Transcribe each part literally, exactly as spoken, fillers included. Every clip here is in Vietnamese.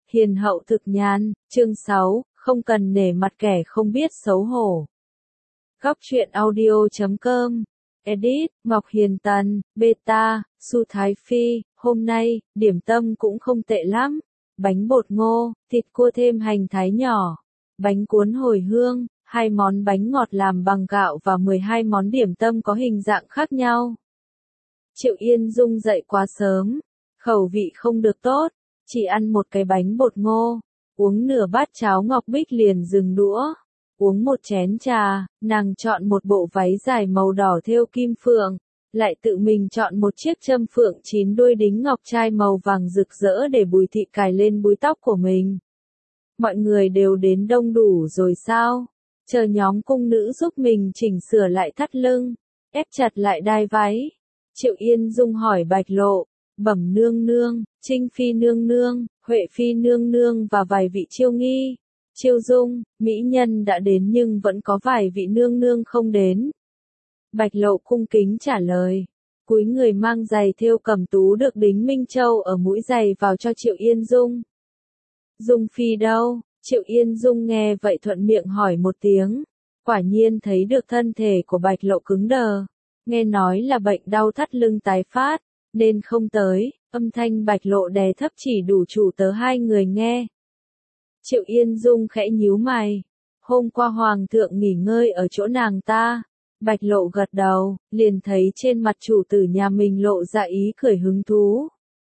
Hiền hậu thực nhàn, chương sáu, không cần nể mặt kẻ không biết xấu hổ. Góc truyện audio chấm com, edit, Ngọc Hiền Tần, beta, Su Thái Phi, hôm nay, điểm tâm cũng không tệ lắm. Bánh bột ngô, thịt cua thêm hành thái nhỏ, bánh cuốn hồi hương, hai món bánh ngọt làm bằng gạo và mười hai món điểm tâm có hình dạng khác nhau. Triệu Yên Dung dậy quá sớm, khẩu vị không được tốt, chỉ ăn một cái bánh bột ngô, uống nửa bát cháo ngọc bích liền dừng đũa, uống một chén trà, nàng chọn một bộ váy dài màu đỏ thêu kim phượng, lại tự mình chọn một chiếc châm phượng chín đuôi đính ngọc trai màu vàng rực rỡ để Bùi Thị cài lên búi tóc của mình. Mọi người đều đến đông đủ rồi sao? Chờ nhóm cung nữ giúp mình chỉnh sửa lại thắt lưng, ép chặt lại đai váy. Triệu Yên Dung hỏi Bạch Lộ, Bẩm nương nương, Trinh Phi nương nương, Huệ Phi nương nương và vài vị chiêu nghi, chiêu dung, mỹ nhân đã đến nhưng vẫn có vài vị nương nương không đến. Bạch Lộ cung kính trả lời, cúi người mang giày thêu cẩm tú được đính Minh Châu ở mũi giày vào cho Triệu Yên Dung. Dung Phi đâu? Triệu Yên Dung nghe vậy thuận miệng hỏi một tiếng, quả nhiên thấy được thân thể của Bạch Lộ cứng đờ, nghe nói là bệnh đau thắt lưng tái phát, nên không tới, âm thanh Bạch Lộ đè thấp chỉ đủ chủ tớ hai người nghe. Triệu Yên Dung khẽ nhíu mày, hôm qua Hoàng thượng nghỉ ngơi ở chỗ nàng ta. Bạch Lộ gật đầu, liền thấy trên mặt chủ tử nhà mình lộ ra ý cười hứng thú.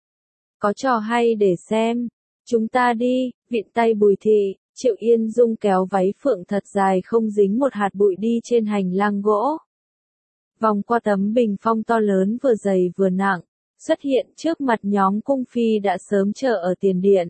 Có trò hay để xem, chúng ta đi, vịn tay Bùi Thị, Triệu Yên Dung kéo váy phượng thật dài không dính một hạt bụi đi trên hành lang gỗ. Vòng qua tấm bình phong to lớn vừa dày vừa nặng, xuất hiện trước mặt nhóm cung phi đã sớm chờ ở tiền điện.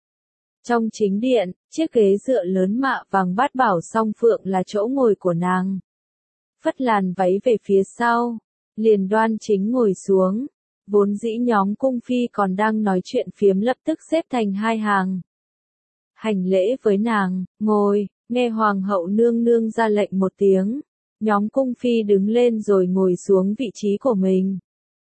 Trong chính điện, chiếc ghế dựa lớn mạ vàng bát bảo song phượng là chỗ ngồi của nàng. Phất làn váy về phía sau, liền đoan chính ngồi xuống, vốn dĩ nhóm cung phi còn đang nói chuyện phiếm lập tức xếp thành hai hàng. Hành lễ với nàng, ngồi, nghe hoàng hậu nương nương ra lệnh một tiếng, nhóm cung phi đứng lên rồi ngồi xuống vị trí của mình.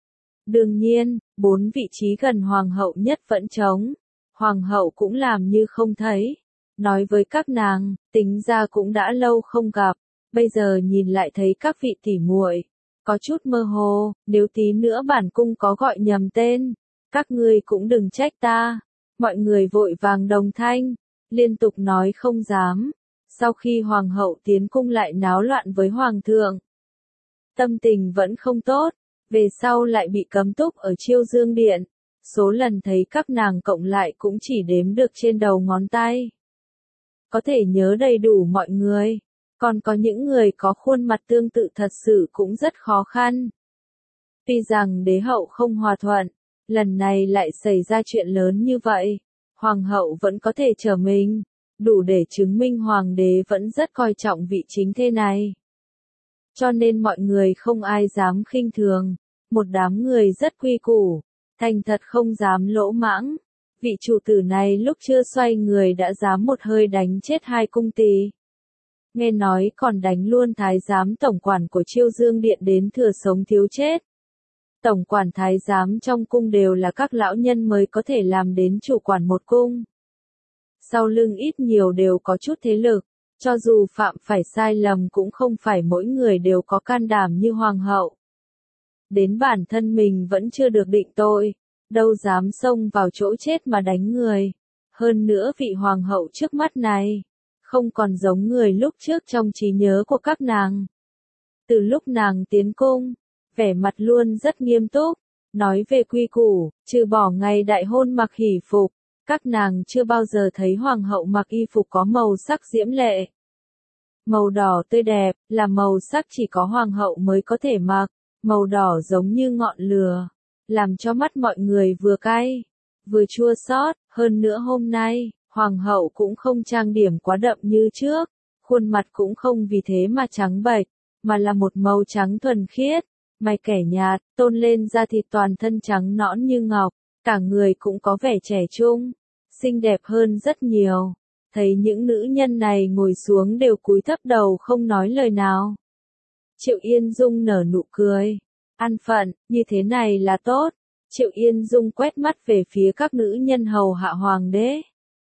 Đương nhiên, bốn vị trí gần hoàng hậu nhất vẫn trống, hoàng hậu cũng làm như không thấy, nói với các nàng, tính ra cũng đã lâu không gặp. Bây giờ nhìn lại thấy các vị tỉ muội, có chút mơ hồ, nếu tí nữa bản cung có gọi nhầm tên, các ngươi cũng đừng trách ta. Mọi người vội vàng đồng thanh, liên tục nói không dám. Sau khi hoàng hậu tiến cung lại náo loạn với hoàng thượng, tâm tình vẫn không tốt, về sau lại bị cấm túc ở Chiêu Dương Điện, số lần thấy các nàng cộng lại cũng chỉ đếm được trên đầu ngón tay. Có thể nhớ đầy đủ mọi người. Còn có những người có khuôn mặt tương tự thật sự cũng rất khó khăn. Tuy rằng đế hậu không hòa thuận, lần này lại xảy ra chuyện lớn như vậy, hoàng hậu vẫn có thể trở mình, đủ để chứng minh hoàng đế vẫn rất coi trọng vị chính thê này. Cho nên mọi người không ai dám khinh thường, một đám người rất quy củ, thành thật không dám lỗ mãng. Vị chủ tử này lúc chưa xoay người đã dám một hơi đánh chết hai cung tỳ. Nghe nói còn đánh luôn thái giám tổng quản của Chiêu Dương Điện đến thừa sống thiếu chết. Tổng quản thái giám trong cung đều là các lão nhân mới có thể làm đến chủ quản một cung. Sau lưng ít nhiều đều có chút thế lực, cho dù phạm phải sai lầm cũng không phải mỗi người đều có can đảm như hoàng hậu. Đến bản thân mình vẫn chưa được định tội, đâu dám xông vào chỗ chết mà đánh người. Hơn nữa vị hoàng hậu trước mắt này không còn giống người lúc trước trong trí nhớ của các nàng. Từ lúc nàng tiến cung, vẻ mặt luôn rất nghiêm túc, nói về quy củ, trừ bỏ ngày đại hôn mặc hỷ phục, các nàng chưa bao giờ thấy hoàng hậu mặc y phục có màu sắc diễm lệ. Màu đỏ tươi đẹp, là màu sắc chỉ có hoàng hậu mới có thể mặc, màu đỏ giống như ngọn lửa, làm cho mắt mọi người vừa cay, vừa chua xót. Hơn nữa hôm nay, hoàng hậu cũng không trang điểm quá đậm như trước, khuôn mặt cũng không vì thế mà trắng bệch, mà là một màu trắng thuần khiết, mày kẻ nhạt, tôn lên da thịt toàn thân trắng nõn như ngọc, cả người cũng có vẻ trẻ trung, xinh đẹp hơn rất nhiều. Thấy những nữ nhân này ngồi xuống đều cúi thấp đầu không nói lời nào. Triệu Yên Dung nở nụ cười, an phận, như thế này là tốt. Triệu Yên Dung quét mắt về phía các nữ nhân hầu hạ hoàng đế.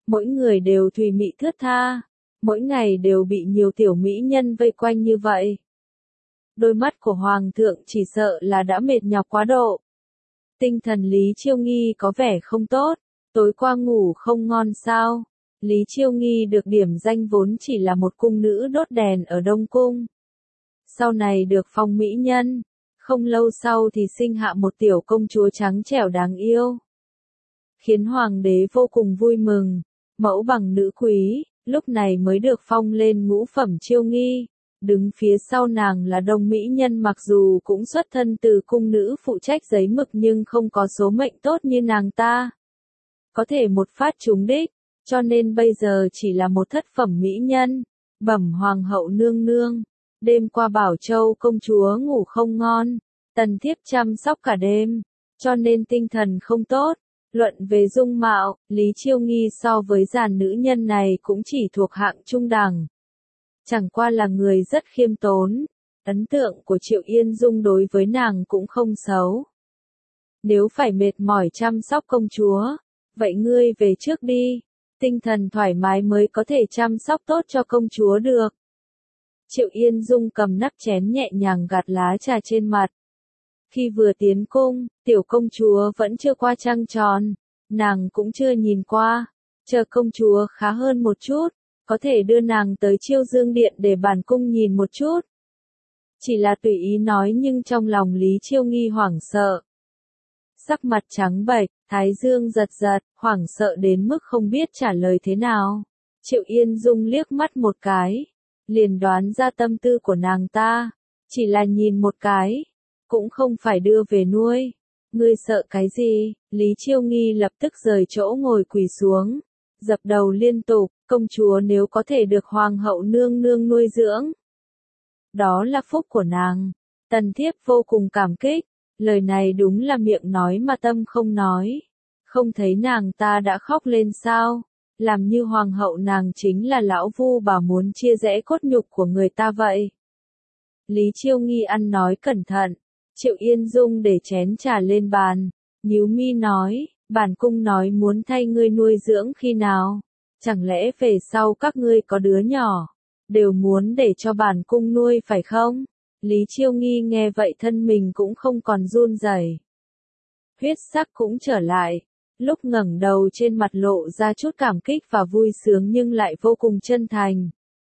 mỗi người đều thùy mị thướt tha, mỗi ngày đều bị nhiều tiểu mỹ nhân vây quanh như vậy. Đôi mắt của Hoàng thượng chỉ sợ là đã mệt nhọc quá độ. Tinh thần Lý Chiêu Nghi có vẻ không tốt, tối qua ngủ không ngon sao? Lý Chiêu Nghi được điểm danh vốn chỉ là một cung nữ đốt đèn ở Đông Cung. Sau này được phong mỹ nhân, không lâu sau thì sinh hạ một tiểu công chúa trắng trẻo đáng yêu. Khiến hoàng đế vô cùng vui mừng, mẫu bằng nữ quý, lúc này mới được phong lên ngũ phẩm Chiêu Nghi. Đứng phía sau nàng là Đông mỹ nhân mặc dù cũng xuất thân từ cung nữ phụ trách giấy mực nhưng không có số mệnh tốt như nàng ta. Có thể một phát trúng đích, cho nên bây giờ chỉ là một thất phẩm mỹ nhân. Bẩm hoàng hậu nương nương, đêm qua Bảo Châu công chúa ngủ không ngon, tần thiếp chăm sóc cả đêm, cho nên tinh thần không tốt. Luận về dung mạo, Lý Chiêu Nghi so với dàn nữ nhân này cũng chỉ thuộc hạng trung đẳng. Chẳng qua là người rất khiêm tốn, ấn tượng của Triệu Yên Dung đối với nàng cũng không xấu. Nếu phải mệt mỏi chăm sóc công chúa, vậy ngươi về trước đi, tinh thần thoải mái mới có thể chăm sóc tốt cho công chúa được. Triệu Yên Dung cầm nắp chén nhẹ nhàng gạt lá trà trên mặt. Khi vừa tiến cung, tiểu công chúa vẫn chưa qua trăng tròn, nàng cũng chưa nhìn qua, chờ công chúa khá hơn một chút, có thể đưa nàng tới Chiêu Dương Điện để bản cung nhìn một chút. Chỉ là tùy ý nói nhưng trong lòng Lý Chiêu Nghi hoảng sợ. Sắc mặt trắng bệch, thái dương giật giật, hoảng sợ đến mức không biết trả lời thế nào. Triệu Yên Dung liếc mắt một cái, liền đoán ra tâm tư của nàng ta, chỉ là nhìn một cái, cũng không phải đưa về nuôi. Ngươi sợ cái gì? Lý Chiêu Nghi lập tức rời chỗ ngồi quỳ xuống, dập đầu liên tục, công chúa nếu có thể được hoàng hậu nương nương nuôi dưỡng. Đó là phúc của nàng, tần thiếp vô cùng cảm kích, lời này đúng là miệng nói mà tâm không nói. Không thấy nàng ta đã khóc lên sao? Làm như hoàng hậu nàng chính là lão vu bà muốn chia rẽ cốt nhục của người ta vậy. Lý Chiêu Nghi ăn nói cẩn thận, Triệu Yên Dung để chén trà lên bàn, nhíu mi nói, bản cung nói muốn thay ngươi nuôi dưỡng khi nào, chẳng lẽ về sau các ngươi có đứa nhỏ, đều muốn để cho bản cung nuôi phải không? Lý Chiêu Nghi nghe vậy thân mình cũng không còn run rẩy, huyết sắc cũng trở lại, lúc ngẩng đầu trên mặt lộ ra chút cảm kích và vui sướng nhưng lại vô cùng chân thành.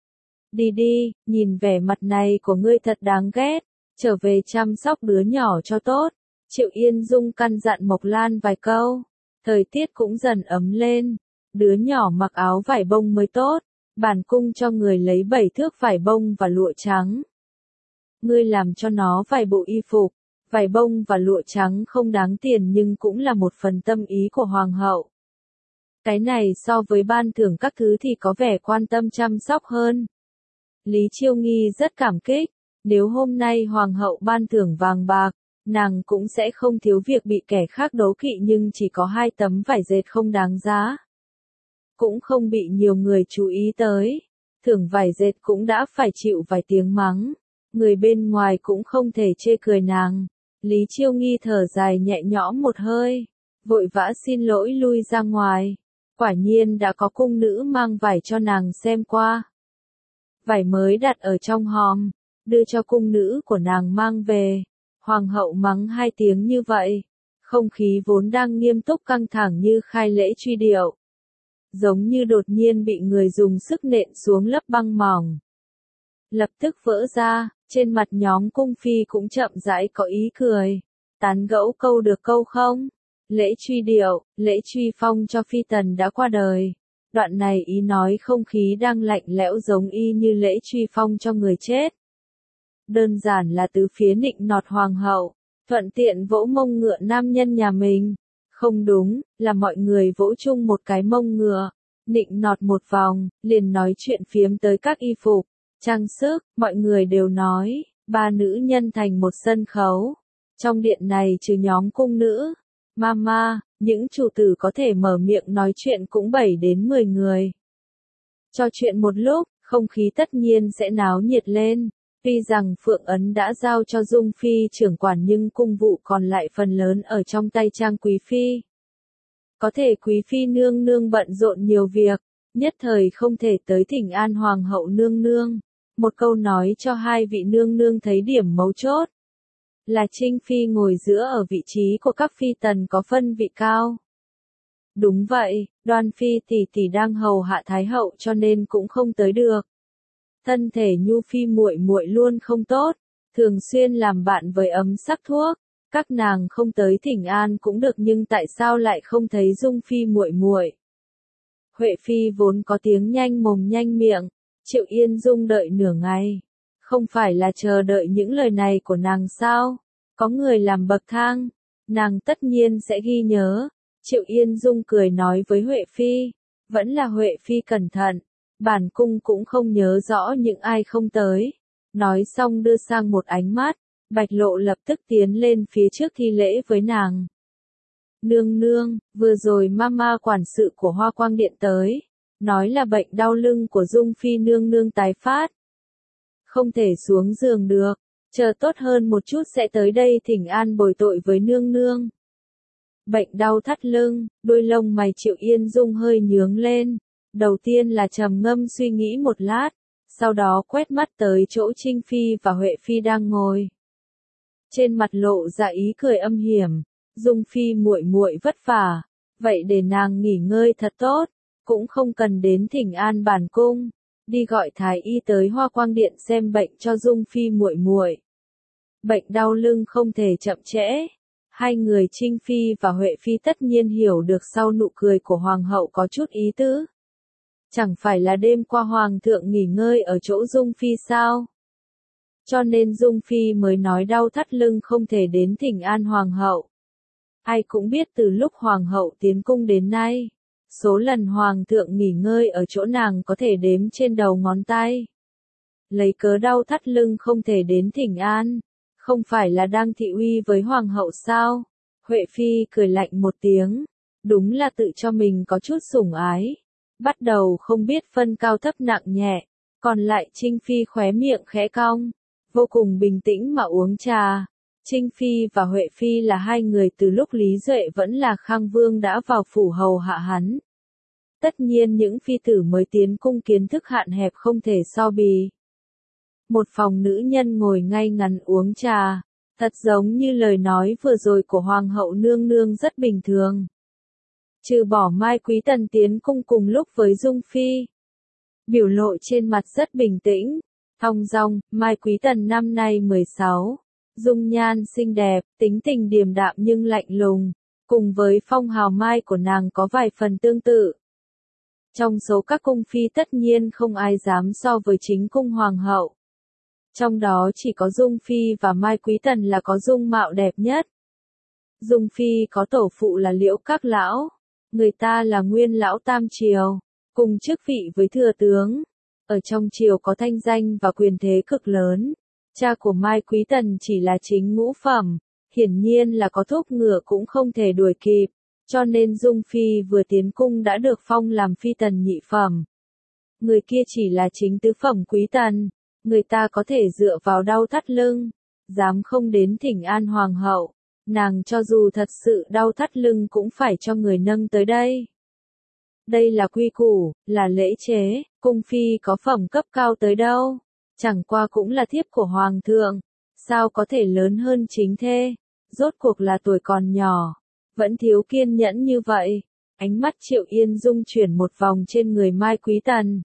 Đi đi, nhìn vẻ mặt này của ngươi thật đáng ghét, trở về chăm sóc đứa nhỏ cho tốt. Triệu Yên Dung căn dặn Mộc Lan vài câu, thời tiết cũng dần ấm lên, đứa nhỏ mặc áo vải bông mới tốt, bản cung cho người lấy bảy thước vải bông và lụa trắng. Ngươi làm cho nó vài bộ y phục, vải bông và lụa trắng không đáng tiền nhưng cũng là một phần tâm ý của hoàng hậu. Cái này so với ban thưởng các thứ thì có vẻ quan tâm chăm sóc hơn. Lý Chiêu Nghi rất cảm kích, nếu hôm nay hoàng hậu ban thưởng vàng bạc, nàng cũng sẽ không thiếu việc bị kẻ khác đố kỵ nhưng chỉ có hai tấm vải dệt không đáng giá. Cũng không bị nhiều người chú ý tới, thưởng vải dệt cũng đã phải chịu vài tiếng mắng, người bên ngoài cũng không thể chê cười nàng. Lý Chiêu Nghi thở dài nhẹ nhõm một hơi, vội vã xin lỗi lui ra ngoài, quả nhiên đã có cung nữ mang vải cho nàng xem qua. Vải mới đặt ở trong hòm, đưa cho cung nữ của nàng mang về. Hoàng hậu mắng hai tiếng như vậy, không khí vốn đang nghiêm túc căng thẳng như khai lễ truy điệu, giống như đột nhiên bị người dùng sức nện xuống lớp băng mỏng. Lập tức vỡ ra, trên mặt nhóm cung phi cũng chậm rãi có ý cười, tán gẫu câu được câu không? Lễ truy điệu, lễ truy phong cho phi tần đã qua đời. Đoạn này ý nói không khí đang lạnh lẽo giống y như lễ truy phong cho người chết. Đơn giản là tứ phía nịnh nọt hoàng hậu, thuận tiện vỗ mông ngựa nam nhân nhà mình. Không đúng, là mọi người vỗ chung một cái mông ngựa, nịnh nọt một vòng, liền nói chuyện phiếm tới các y phục, trang sức, mọi người đều nói, ba nữ nhân thành một sân khấu. Trong điện này trừ nhóm cung nữ, mama, những chủ tử có thể mở miệng nói chuyện cũng bảy đến mười người. Trò chuyện một lúc, không khí tất nhiên sẽ náo nhiệt lên. Tuy rằng Phượng Ấn đã giao cho Dung Phi trưởng quản nhưng cung vụ còn lại phần lớn ở trong tay Trang Quý Phi. Có thể quý phi nương nương bận rộn nhiều việc, nhất thời không thể tới thỉnh an hoàng hậu nương nương. Một câu nói cho hai vị nương nương thấy điểm mấu chốt. Là Trinh Phi ngồi giữa ở vị trí của các phi tần có phân vị cao. Đúng vậy, Đoan Phi tỷ tỷ đang hầu hạ Thái hậu cho nên cũng không tới được. Thân thể Nhu Phi muội muội luôn không tốt, thường xuyên làm bạn với ấm sắc thuốc. Các nàng không tới thỉnh an cũng được nhưng tại sao lại không thấy Dung Phi muội muội? Huệ Phi vốn có tiếng nhanh mồm nhanh miệng, Triệu Yên Dung đợi nửa ngày. Không phải là chờ đợi những lời này của nàng sao? Có người làm bậc thang, nàng tất nhiên sẽ ghi nhớ. Triệu Yên Dung cười nói với Huệ Phi, vẫn là Huệ Phi cẩn thận, bản cung cũng không nhớ rõ những ai không tới. Nói xong đưa sang một ánh mắt, Bạch Lộ lập tức tiến lên phía trước thi lễ với nàng. Nương nương, vừa rồi mama quản sự của Hoa Quang Điện tới, nói là bệnh đau lưng của Dung Phi nương nương tái phát. Không thể xuống giường được, chờ tốt hơn một chút sẽ tới đây thỉnh an bồi tội với nương nương. Bệnh đau thắt lưng, đôi lông mày Triệu Yên Dung hơi nhướng lên, đầu tiên là trầm ngâm suy nghĩ một lát, sau đó quét mắt tới chỗ Trinh Phi và Huệ Phi đang ngồi. Trên mặt lộ ra ý cười âm hiểm, Dung Phi muội muội vất vả, vậy để nàng nghỉ ngơi thật tốt, cũng không cần đến thỉnh an bản cung, đi gọi thái y tới Hoa Quang Điện xem bệnh cho Dung Phi muội muội. Bệnh đau lưng không thể chậm trễ. Hai người Trinh Phi và Huệ Phi tất nhiên hiểu được sau nụ cười của Hoàng hậu có chút ý tứ. Chẳng phải là đêm qua Hoàng thượng nghỉ ngơi ở chỗ Dung Phi sao? Cho nên Dung Phi mới nói đau thắt lưng không thể đến thỉnh an Hoàng hậu. Ai cũng biết từ lúc Hoàng hậu tiến cung đến nay, số lần Hoàng thượng nghỉ ngơi ở chỗ nàng có thể đếm trên đầu ngón tay. Lấy cớ đau thắt lưng không thể đến thỉnh an. Không phải là đang thị uy với Hoàng hậu sao? Huệ Phi cười lạnh một tiếng. Đúng là tự cho mình có chút sủng ái. Bắt đầu không biết phân cao thấp nặng nhẹ. Còn lại Trinh Phi khóe miệng khẽ cong. Vô cùng bình tĩnh mà uống trà. Trinh Phi và Huệ Phi là hai người từ lúc Lý Duệ vẫn là Khang Vương đã vào phủ hầu hạ hắn. Tất nhiên những phi tử mới tiến cung kiến thức hạn hẹp không thể so bì. Một phòng nữ nhân ngồi ngay ngắn uống trà, thật giống như lời nói vừa rồi của Hoàng hậu nương nương rất bình thường. Trừ bỏ Mai Quý Tần tiến cung cùng lúc với Dung Phi. Biểu lộ trên mặt rất bình tĩnh, thong dong, Mai Quý Tần năm nay mười sáu, dung nhan xinh đẹp, tính tình điềm đạm nhưng lạnh lùng, cùng với phong hào Mai của nàng có vài phần tương tự. Trong số các cung phi tất nhiên không ai dám so với chính cung Hoàng hậu. Trong đó chỉ có Dung Phi và Mai Quý Tần là có dung mạo đẹp nhất. Dung Phi có tổ phụ là Liễu Các Lão, người ta là nguyên lão tam triều, cùng chức vị với thừa tướng. Ở trong triều có thanh danh và quyền thế cực lớn. Cha của Mai Quý Tần chỉ là chính ngũ phẩm, hiển nhiên là có thúc ngựa cũng không thể đuổi kịp, cho nên Dung Phi vừa tiến cung đã được phong làm phi tần nhị phẩm. Người kia chỉ là chính tứ phẩm Quý Tần. Người ta có thể dựa vào đau thắt lưng, dám không đến thỉnh an Hoàng hậu, nàng cho dù thật sự đau thắt lưng cũng phải cho người nâng tới đây. Đây là quy củ, là lễ chế, cung phi có phẩm cấp cao tới đâu, chẳng qua cũng là thiếp của Hoàng thượng, sao có thể lớn hơn chính thê, rốt cuộc là tuổi còn nhỏ, vẫn thiếu kiên nhẫn như vậy. Ánh mắt Triệu Yên Dung chuyển một vòng trên người Mai Quý Tần.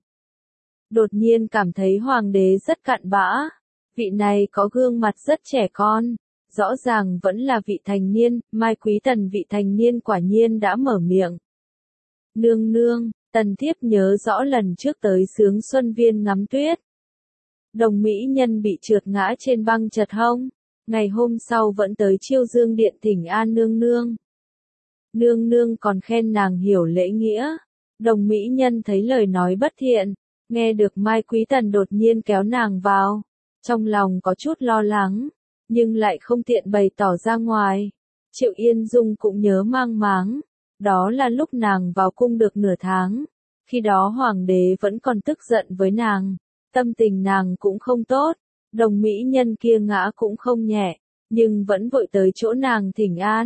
Đột nhiên cảm thấy hoàng đế rất cặn bã, vị này có gương mặt rất trẻ con, rõ ràng vẫn là vị thành niên, Mai Quý Tần vị thành niên quả nhiên đã mở miệng. Nương nương, tần thiếp nhớ rõ lần trước tới Sướng Xuân Viên ngắm tuyết. Đồng mỹ nhân bị trượt ngã trên băng chật hông, ngày hôm sau vẫn tới Chiêu Dương Điện thỉnh an nương nương. Nương nương còn khen nàng hiểu lễ nghĩa, đồng mỹ nhân thấy lời nói bất thiện. Nghe được Mai Quý Tần đột nhiên kéo nàng vào, trong lòng có chút lo lắng, nhưng lại không tiện bày tỏ ra ngoài. Triệu Yên Dung cũng nhớ mang máng, đó là lúc nàng vào cung được nửa tháng, khi đó hoàng đế vẫn còn tức giận với nàng, tâm tình nàng cũng không tốt, đồng mỹ nhân kia ngã cũng không nhẹ, nhưng vẫn vội tới chỗ nàng thỉnh an,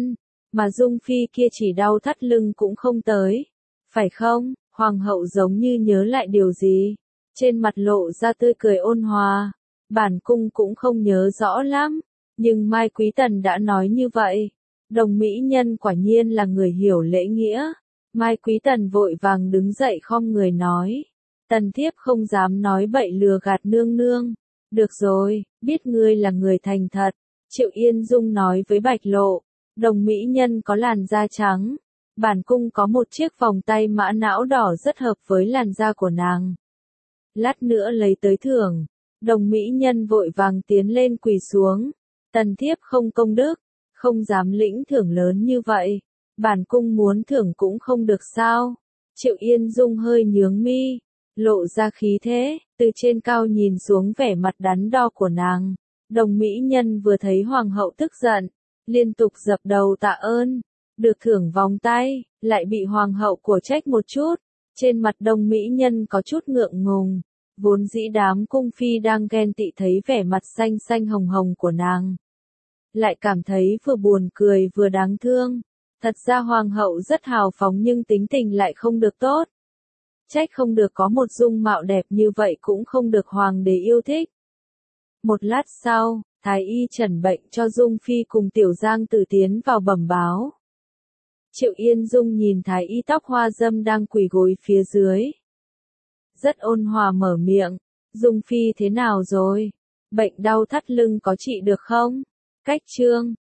mà Dung Phi kia chỉ đau thắt lưng cũng không tới. Phải không? Hoàng hậu giống như nhớ lại điều gì. Trên mặt lộ ra tươi cười ôn hòa. Bản cung cũng không nhớ rõ lắm. Nhưng Mai Quý Tần đã nói như vậy. Đồng mỹ nhân quả nhiên là người hiểu lễ nghĩa. Mai Quý Tần vội vàng đứng dậy khom người nói. Tần thiếp không dám nói bậy lừa gạt nương nương. Được rồi, biết ngươi là người thành thật. Triệu Yên Dung nói với Bạch Lộ. Đồng mỹ nhân có làn da trắng. Bản cung có một chiếc vòng tay mã não đỏ rất hợp với làn da của nàng. Lát nữa lấy tới thưởng. Đồng mỹ nhân vội vàng tiến lên quỳ xuống. Tần thiếp không công đức, không dám lĩnh thưởng lớn như vậy. Bản cung muốn thưởng cũng không được sao. Triệu Yên Dung hơi nhướng mi, lộ ra khí thế, từ trên cao nhìn xuống vẻ mặt đắn đo của nàng. Đồng mỹ nhân vừa thấy hoàng hậu tức giận, liên tục dập đầu tạ ơn. Được thưởng vòng tay, lại bị hoàng hậu của trách một chút. Trên mặt đồng mỹ nhân có chút ngượng ngùng. Vốn dĩ đám cung phi đang ghen tị thấy vẻ mặt xanh xanh hồng hồng của nàng. Lại cảm thấy vừa buồn cười vừa đáng thương. Thật ra hoàng hậu rất hào phóng nhưng tính tình lại không được tốt. Trách không được có một dung mạo đẹp như vậy cũng không được hoàng đế yêu thích. Một lát sau, thái y trần bệnh cho Dung Phi cùng Tiểu Giang Tử tiến vào bẩm báo. Triệu Yên Dung nhìn thái y tóc hoa dâm đang quỳ gối phía dưới. Rất ôn hòa mở miệng. Dung Phi thế nào rồi? Bệnh đau thắt lưng có trị được không? Cách chương